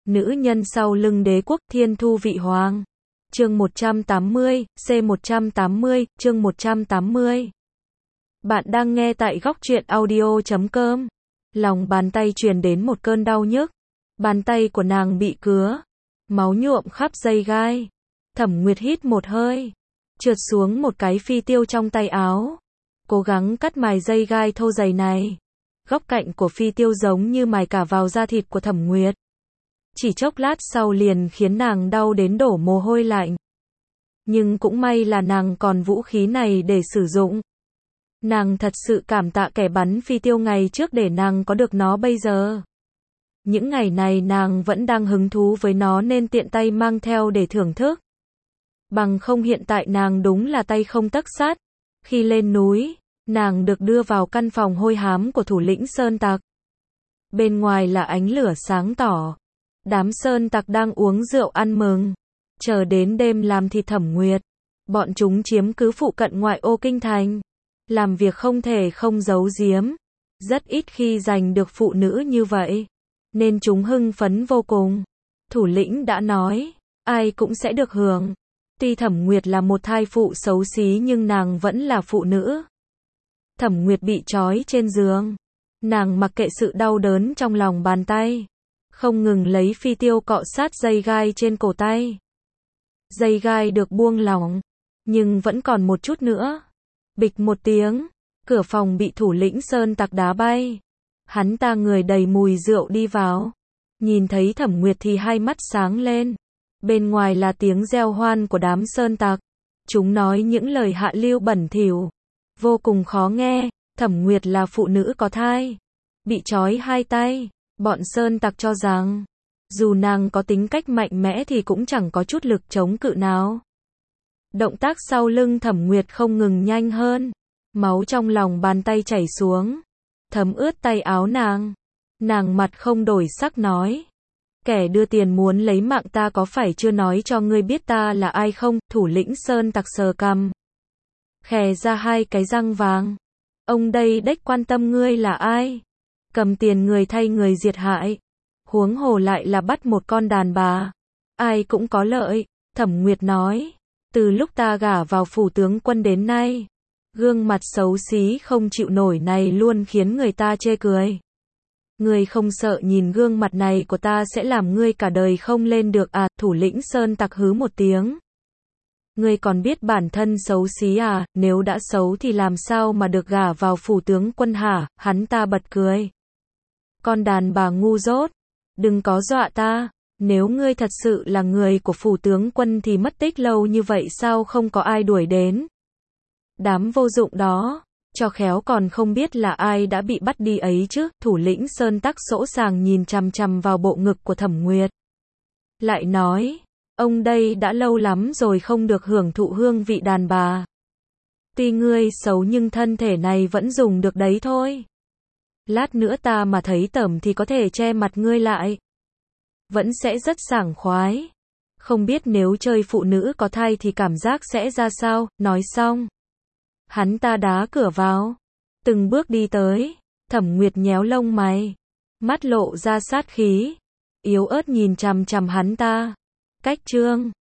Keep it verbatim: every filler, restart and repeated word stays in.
Nữ nhân sau lưng đế quốc thiên thu vị hoàng. Chương một trăm tám mươi, C một trăm tám mươi, chương một trăm tám mươi. Bạn đang nghe tại góc truyện audio chấm com. Lòng bàn tay truyền đến một cơn đau nhức. Bàn tay của nàng bị cứa. Máu nhuộm khắp dây gai. Thẩm Nguyệt hít một hơi. Trượt xuống một cái phi tiêu trong tay áo. Cố gắng cắt mài dây gai thô dày này. Góc cạnh của phi tiêu giống như mài cả vào da thịt của Thẩm Nguyệt. Chỉ chốc lát sau liền khiến nàng đau đến đổ mồ hôi lạnh. Nhưng cũng may là nàng còn vũ khí này để sử dụng. Nàng thật sự cảm tạ kẻ bắn phi tiêu ngày trước để nàng có được nó bây giờ. Những ngày này nàng vẫn đang hứng thú với nó nên tiện tay mang theo để thưởng thức. Bằng không hiện tại nàng đúng là tay không tấc sắt. Khi lên núi, nàng được đưa vào căn phòng hôi hám của thủ lĩnh sơn tặc. Bên ngoài là ánh lửa sáng tỏ. Đám sơn tặc đang uống rượu ăn mừng. Chờ đến đêm làm thịt Thẩm Nguyệt. Bọn chúng chiếm cứ phụ cận ngoại ô kinh thành. Làm việc không thể không giấu giếm. Rất ít khi giành được phụ nữ như vậy. Nên chúng hưng phấn vô cùng. Thủ lĩnh đã nói, ai cũng sẽ được hưởng. Tuy Thẩm Nguyệt là một thai phụ xấu xí nhưng nàng vẫn là phụ nữ. Thẩm Nguyệt bị trói trên giường. Nàng mặc kệ sự đau đớn trong lòng bàn tay. Không ngừng lấy phi tiêu cọ sát dây gai trên cổ tay. Dây gai được buông lỏng. Nhưng vẫn còn một chút nữa. Bịch một tiếng. Cửa phòng bị thủ lĩnh sơn tặc đá bay. Hắn ta người đầy mùi rượu đi vào. Nhìn thấy Thẩm Nguyệt thì hai mắt sáng lên. Bên ngoài là tiếng reo hoan của đám sơn tặc. Chúng nói những lời hạ lưu bẩn thỉu. Vô cùng khó nghe. Thẩm Nguyệt là phụ nữ có thai. Bị trói hai tay. Bọn sơn tặc cho rằng, dù nàng có tính cách mạnh mẽ thì cũng chẳng có chút lực chống cự nào. Động tác sau lưng Thẩm Nguyệt không ngừng nhanh hơn. Máu trong lòng bàn tay chảy xuống. Thấm ướt tay áo nàng. Nàng mặt không đổi sắc nói. Kẻ đưa tiền muốn lấy mạng ta có phải chưa nói cho ngươi biết ta là ai không? Thủ lĩnh sơn tặc sờ cằm. Khè ra hai cái răng vàng. Ông đây đếch quan tâm ngươi là ai. Cầm tiền người thay người diệt hại. Huống hồ lại là bắt một con đàn bà. Ai cũng có lợi. Thẩm Nguyệt nói. Từ lúc ta gả vào phủ tướng quân đến nay. Gương mặt xấu xí không chịu nổi này luôn khiến người ta chê cười. Ngươi không sợ nhìn gương mặt này của ta sẽ làm ngươi cả đời không lên được à? Thủ lĩnh sơn tặc hứ một tiếng. Ngươi còn biết bản thân xấu xí à? Nếu đã xấu thì làm sao mà được gả vào phủ tướng quân hả? Hắn ta bật cười. Con đàn bà ngu dốt. Đừng có dọa ta. Nếu ngươi thật sự là người của phủ tướng quân thì mất tích lâu như vậy sao không có ai đuổi đến? Đám vô dụng đó. Cho khéo còn không biết là ai đã bị bắt đi ấy chứ. Thủ lĩnh sơn tắc sỗ sàng nhìn chằm chằm vào bộ ngực của Thẩm Nguyệt. Lại nói. Ông đây đã lâu lắm rồi không được hưởng thụ hương vị đàn bà. Tuy ngươi xấu nhưng thân thể này vẫn dùng được đấy thôi. Lát nữa ta mà thấy tởm thì có thể che mặt ngươi lại. Vẫn sẽ rất sảng khoái. Không biết nếu chơi phụ nữ có thai thì cảm giác sẽ ra sao. Nói xong. Hắn ta đá cửa vào. Từng bước đi tới. Thẩm Nguyệt nhéo lông mày. Mắt lộ ra sát khí. Yếu ớt nhìn chằm chằm hắn ta. Cách trương.